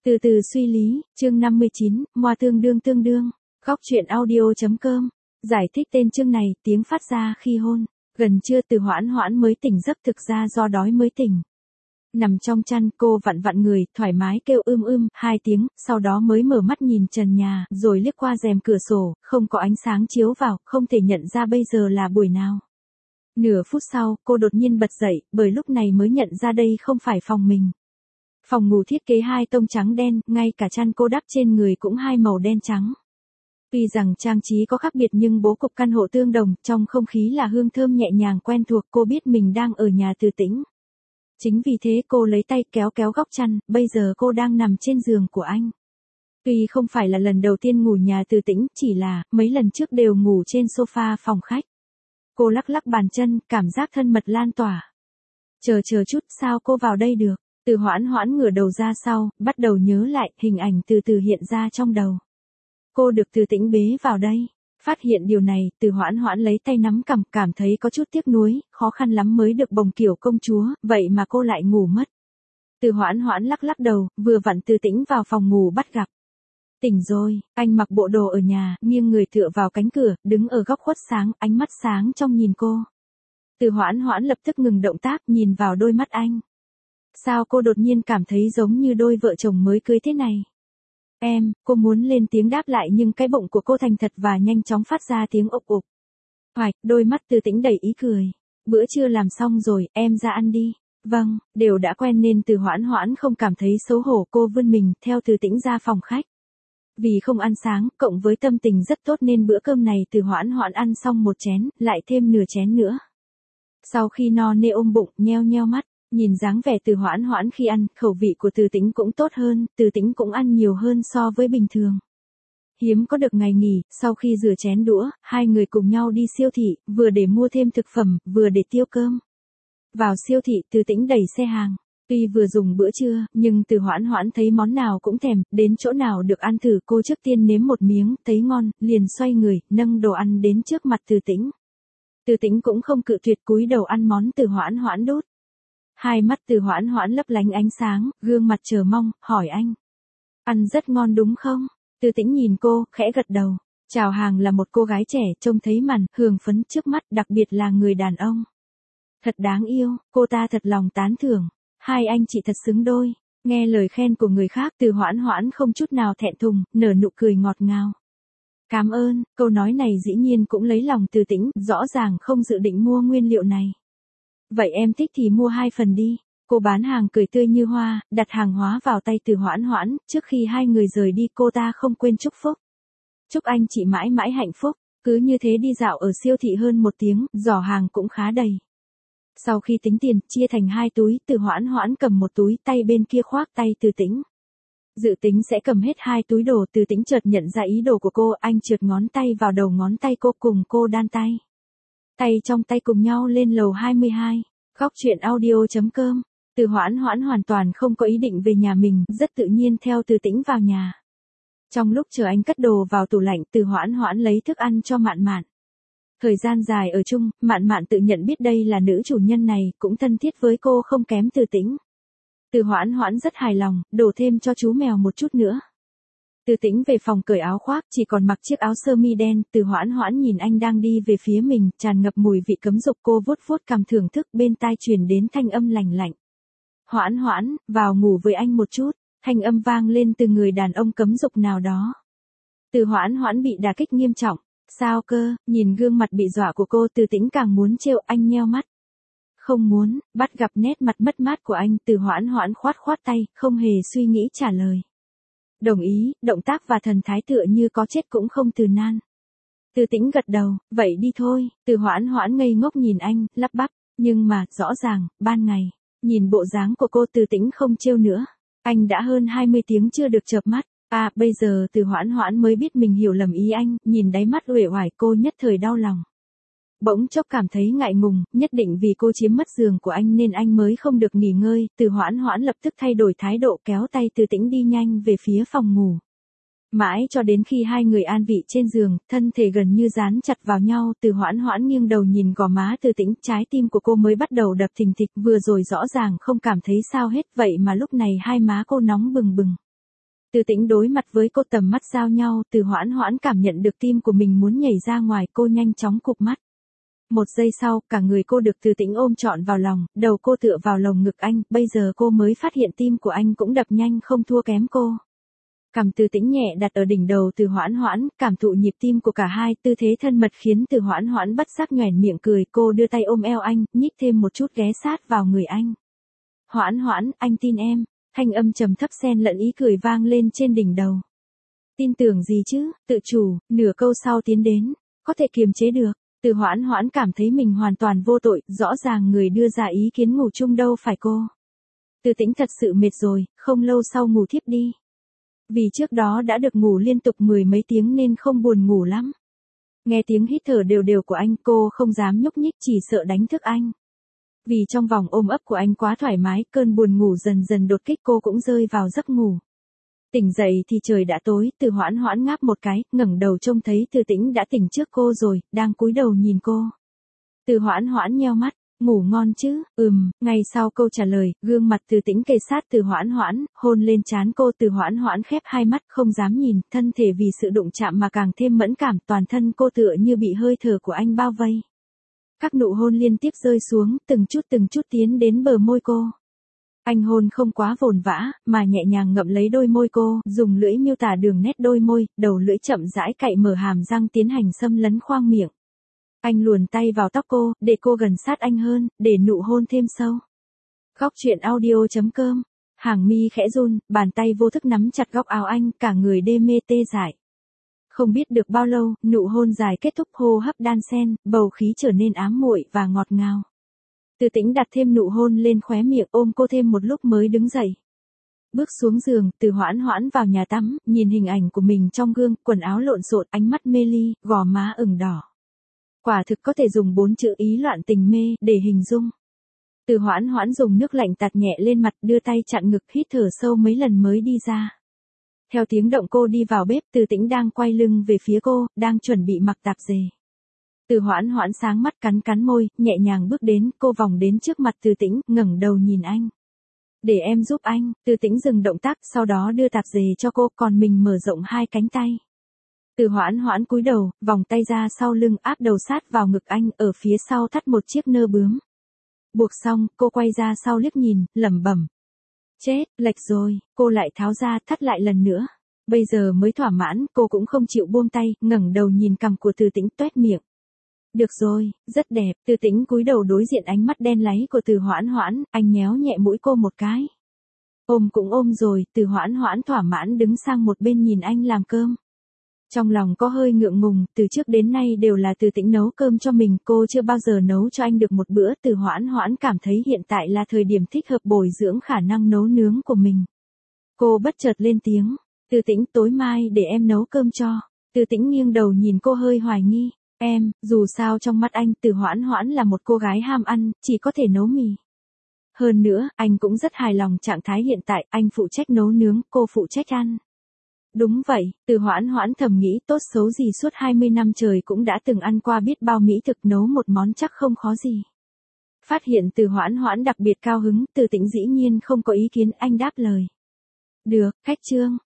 Từ từ suy lý, chương 59, moa tương đương. Góc truyện audio.com. Giải thích tên chương này, tiếng phát ra khi hôn. Gần trưa Từ Hoãn Hoãn mới tỉnh giấc, thực ra do đói mới tỉnh. Nằm trong chăn, cô vặn vặn người, thoải mái kêu hai tiếng, sau đó mới mở mắt nhìn trần nhà, rồi liếc qua rèm cửa sổ, không có ánh sáng chiếu vào, không thể nhận ra bây giờ là buổi nào. Nửa phút sau, cô đột nhiên bật dậy, bởi lúc này mới nhận ra đây không phải phòng mình. Phòng ngủ thiết kế hai tông trắng đen, ngay cả chăn cô đắp trên người cũng hai màu đen trắng. Tuy rằng trang trí có khác biệt nhưng bố cục căn hộ tương đồng, trong không khí là hương thơm nhẹ nhàng quen thuộc, cô biết mình đang ở nhà Từ Tĩnh. Chính vì thế cô lấy tay kéo góc chăn, bây giờ cô đang nằm trên giường của anh. Tuy không phải là lần đầu tiên ngủ nhà Từ Tĩnh, chỉ là mấy lần trước đều ngủ trên sofa phòng khách. Cô lắc bàn chân, cảm giác thân mật lan tỏa. Chờ chút, sao cô vào đây được? Từ Hoãn Hoãn ngửa đầu ra sau, bắt đầu nhớ lại, hình ảnh từ từ hiện ra trong đầu. Cô được Từ Tĩnh bế vào đây. Phát hiện điều này, Từ Hoãn Hoãn lấy tay nắm cằm, cảm thấy có chút tiếc nuối, khó khăn lắm mới được bồng kiểu công chúa, vậy mà cô lại ngủ mất. Từ Hoãn Hoãn lắc đầu, vừa vặn Từ Tĩnh vào phòng ngủ bắt gặp. Tỉnh rồi, anh mặc bộ đồ ở nhà, nghiêng người tựa vào cánh cửa, đứng ở góc khuất sáng, ánh mắt sáng trong nhìn cô. Từ Hoãn Hoãn lập tức ngừng động tác, nhìn vào đôi mắt anh. Sao cô đột nhiên cảm thấy giống như đôi vợ chồng mới cưới thế này? Cô muốn lên tiếng đáp lại nhưng cái bụng của cô thành thật và nhanh chóng phát ra tiếng ộp ộp. Hoạch, đôi mắt Từ Tĩnh đầy ý cười. Bữa trưa làm xong rồi, em ra ăn đi. Vâng, đều đã quen nên Từ Hoãn Hoãn không cảm thấy xấu hổ, cô vươn mình theo Từ Tĩnh ra phòng khách. Vì không ăn sáng, cộng với tâm tình rất tốt nên bữa cơm này Từ Hoãn Hoãn ăn xong một chén, lại thêm nửa chén nữa. Sau khi no nê ôm bụng, nheo mắt. Nhìn dáng vẻ Từ Hoãn Hoãn khi ăn, khẩu vị của Từ Tĩnh cũng tốt hơn, Từ Tĩnh cũng ăn nhiều hơn so với bình thường. Hiếm có được ngày nghỉ, sau khi rửa chén đũa, hai người cùng nhau đi siêu thị, vừa để mua thêm thực phẩm, vừa để tiêu cơm. Vào siêu thị, Từ Tĩnh đẩy xe hàng. Tuy vừa dùng bữa trưa, nhưng Từ Hoãn Hoãn thấy món nào cũng thèm, đến chỗ nào được ăn thử cô trước tiên nếm một miếng, thấy ngon, liền xoay người, nâng đồ ăn đến trước mặt Từ Tĩnh. Từ Tĩnh cũng không cự tuyệt, cúi đầu ăn món Từ Hoãn Hoãn đút. Hai mắt Từ Hoãn Hoãn lấp lánh ánh sáng, gương mặt chờ mong, hỏi anh. Ăn rất ngon đúng không? Từ Tĩnh nhìn cô, khẽ gật đầu. Chào hàng là một cô gái trẻ, trông thấy màn, hưởng phấn trước mắt, đặc biệt là người đàn ông. Thật đáng yêu, cô ta thật lòng tán thưởng. Hai anh chị thật xứng đôi. Nghe lời khen của người khác, Từ Hoãn Hoãn không chút nào thẹn thùng, nở nụ cười ngọt ngào. Cảm ơn, câu nói này dĩ nhiên cũng lấy lòng Từ Tĩnh, rõ ràng không dự định mua nguyên liệu này. Vậy em thích thì mua 2 phần đi. Cô bán hàng cười tươi như hoa, đặt hàng hóa vào tay Từ Hoãn Hoãn, trước khi hai người rời đi cô ta không quên chúc phúc. Chúc anh chị mãi mãi hạnh phúc. Cứ như thế đi dạo ở siêu thị hơn 1 tiếng, giỏ hàng cũng khá đầy. Sau khi tính tiền, chia thành 2 túi, Từ Hoãn Hoãn cầm một túi, tay bên kia khoác tay Từ Tĩnh. Dự tính sẽ cầm hết 2 túi đồ, Từ Tĩnh chợt nhận ra ý đồ của cô, anh trượt ngón tay vào đầu ngón tay cô, cùng cô đan tay. Tay trong tay cùng nhau lên lầu 22. Góc truyện audio.com. Từ Hoãn Hoãn hoàn toàn không có ý định về nhà mình, rất tự nhiên theo Từ Tĩnh vào nhà. Trong lúc chờ anh cất đồ vào tủ lạnh, Từ Hoãn Hoãn lấy thức ăn cho Mạn Mạn. Thời gian dài ở chung, Mạn Mạn tự nhận biết đây là nữ chủ nhân này, cũng thân thiết với cô không kém Từ Tĩnh. Từ Hoãn Hoãn rất hài lòng, đổ thêm cho chú mèo một chút nữa. Từ Tĩnh về phòng cởi áo khoác, chỉ còn mặc chiếc áo sơ mi đen, Từ Hoãn Hoãn nhìn anh đang đi về phía mình, tràn ngập mùi vị cấm dục, cô vuốt cằm thưởng thức, bên tai truyền đến thanh âm lành lạnh. Hoãn Hoãn, vào ngủ với anh một chút, thanh âm vang lên từ người đàn ông cấm dục nào đó. Từ Hoãn Hoãn bị đả kích nghiêm trọng. Sao cơ? Nhìn gương mặt bị dọa của cô, Từ Tĩnh càng muốn trêu, anh nheo mắt. Không muốn. Bắt gặp nét mặt mất mát của anh, Từ Hoãn Hoãn khoát tay, không hề suy nghĩ trả lời. Đồng ý, động tác và thần thái tựa như có chết cũng không từ nan. Từ Tĩnh gật đầu, vậy đi thôi. Từ Hoãn Hoãn ngây ngốc nhìn anh, lắp bắp, nhưng mà, rõ ràng, ban ngày, nhìn bộ dáng của cô, Từ Tĩnh không trêu nữa. Anh đã hơn 20 tiếng chưa được chợp mắt. Bây giờ Từ Hoãn Hoãn mới biết mình hiểu lầm ý anh, nhìn đáy mắt uể oải cô nhất thời đau lòng. Bỗng chốc cảm thấy ngại ngùng, nhất định vì cô chiếm mất giường của anh nên anh mới không được nghỉ ngơi, Từ Hoãn Hoãn lập tức thay đổi thái độ, kéo tay Từ Tĩnh đi nhanh về phía phòng ngủ. Mãi cho đến khi hai người an vị trên giường, thân thể gần như dán chặt vào nhau, Từ Hoãn Hoãn nghiêng đầu nhìn gò má Từ Tĩnh, trái tim của cô mới bắt đầu đập thình thịch, vừa rồi rõ ràng không cảm thấy sao hết, vậy mà lúc này hai má cô nóng bừng bừng. Từ Tĩnh đối mặt với cô, tầm mắt giao nhau, Từ Hoãn Hoãn cảm nhận được tim của mình muốn nhảy ra ngoài, cô nhanh chóng cụp mắt. Một giây sau, cả người cô được Từ Tĩnh ôm trọn vào lòng, đầu cô tựa vào lồng ngực anh, bây giờ cô mới phát hiện tim của anh cũng đập nhanh không thua kém cô. Cằm Từ Tĩnh nhẹ đặt ở đỉnh đầu Từ Hoãn Hoãn, cảm thụ nhịp tim của cả hai, tư thế thân mật khiến Từ Hoãn Hoãn bất giác nhoẻn miệng cười, cô đưa tay ôm eo anh, nhích thêm một chút ghé sát vào người anh. Hoãn Hoãn, anh tin em. Thanh âm trầm thấp xen lẫn ý cười vang lên trên đỉnh đầu. Tin tưởng gì chứ, tự chủ, nửa câu sau tiến đến, có thể kiềm chế được. Từ Hoãn Hoãn cảm thấy mình hoàn toàn vô tội, rõ ràng người đưa ra ý kiến ngủ chung đâu phải cô. Từ Tĩnh thật sự mệt rồi, không lâu sau ngủ thiếp đi. Vì trước đó đã được ngủ liên tục 10 mấy tiếng nên không buồn ngủ lắm. Nghe tiếng hít thở đều đều của anh, cô không dám nhúc nhích, chỉ sợ đánh thức anh. Vì trong vòng ôm ấp của anh quá thoải mái, cơn buồn ngủ dần dần đột kích, cô cũng rơi vào giấc ngủ. Tỉnh dậy thì trời đã tối, Từ Hoãn Hoãn ngáp một cái, ngẩng đầu trông thấy Từ Tĩnh đã tỉnh trước cô rồi, đang cúi đầu nhìn cô. Từ Hoãn Hoãn nheo mắt, ngủ ngon chứ, ngay sau câu trả lời, gương mặt Từ Tĩnh kề sát Từ Hoãn Hoãn, hôn lên trán cô. Từ Hoãn Hoãn khép hai mắt không dám nhìn, thân thể vì sự đụng chạm mà càng thêm mẫn cảm, toàn thân cô tựa như bị hơi thở của anh bao vây. Các nụ hôn liên tiếp rơi xuống, từng chút tiến đến bờ môi cô. Anh hôn không quá vồn vã, mà nhẹ nhàng ngậm lấy đôi môi cô, dùng lưỡi miêu tả đường nét đôi môi, đầu lưỡi chậm rãi cạy mở hàm răng tiến hành xâm lấn khoang miệng. Anh luồn tay vào tóc cô, để cô gần sát anh hơn, để nụ hôn thêm sâu. Góc truyện audio.com. Hàng mi khẽ run, bàn tay vô thức nắm chặt góc áo anh, cả người đê mê tê dại. Không biết được bao lâu, nụ hôn dài kết thúc, hô hấp đan xen, bầu khí trở nên ám muội và ngọt ngào. Từ Tĩnh đặt thêm nụ hôn lên khóe miệng, ôm cô thêm một lúc mới đứng dậy. Bước xuống giường, Từ Hoãn Hoãn vào nhà tắm, nhìn hình ảnh của mình trong gương, quần áo lộn xộn, ánh mắt mê ly, gò má ửng đỏ. Quả thực có thể dùng 4 chữ ý loạn tình mê để hình dung. Từ Hoãn Hoãn dùng nước lạnh tạt nhẹ lên mặt, đưa tay chặn ngực, hít thở sâu mấy lần mới đi ra. Theo tiếng động cô đi vào bếp, Từ Tĩnh đang quay lưng về phía cô, đang chuẩn bị mặc tạp dề. Từ Hoãn Hoãn sáng mắt cắn môi, nhẹ nhàng bước đến, cô vòng đến trước mặt Từ Tĩnh, ngẩng đầu nhìn anh. Để em giúp anh. Từ Tĩnh dừng động tác, sau đó đưa tạp dề cho cô, còn mình mở rộng hai cánh tay. Từ Hoãn Hoãn cúi đầu, vòng tay ra sau lưng, áp đầu sát vào ngực anh, ở phía sau thắt một chiếc nơ bướm. Buộc xong, cô quay ra sau liếc nhìn, lẩm bẩm. Chết, lệch rồi, cô lại tháo ra, thắt lại lần nữa. Bây giờ mới thỏa mãn, cô cũng không chịu buông tay, ngẩng đầu nhìn cằm của Từ Tĩnh, toét miệng. Được rồi, rất đẹp. Từ Tĩnh cúi đầu đối diện ánh mắt đen láy của Từ Hoãn Hoãn, anh nhéo nhẹ mũi cô một cái. Ôm cũng ôm rồi, Từ Hoãn Hoãn thỏa mãn đứng sang một bên nhìn anh làm cơm. Trong lòng có hơi ngượng ngùng, từ trước đến nay đều là Từ Tĩnh nấu cơm cho mình, cô chưa bao giờ nấu cho anh được một bữa. Từ Hoãn Hoãn cảm thấy hiện tại là thời điểm thích hợp bồi dưỡng khả năng nấu nướng của mình. Cô bất chợt lên tiếng, Từ Tĩnh, tối mai để em nấu cơm cho. Từ Tĩnh nghiêng đầu nhìn cô hơi hoài nghi, em, dù sao trong mắt anh, Từ Hoãn Hoãn là một cô gái ham ăn, chỉ có thể nấu mì. Hơn nữa, anh cũng rất hài lòng trạng thái hiện tại, anh phụ trách nấu nướng, cô phụ trách ăn. Đúng vậy, Từ Hoãn Hoãn thầm nghĩ, tốt xấu gì suốt 20 năm trời cũng đã từng ăn qua biết bao mỹ thực, nấu một món chắc không khó gì. Phát hiện Từ Hoãn Hoãn đặc biệt cao hứng, Từ Tĩnh dĩ nhiên không có ý kiến, anh đáp lời. Được, khách trương.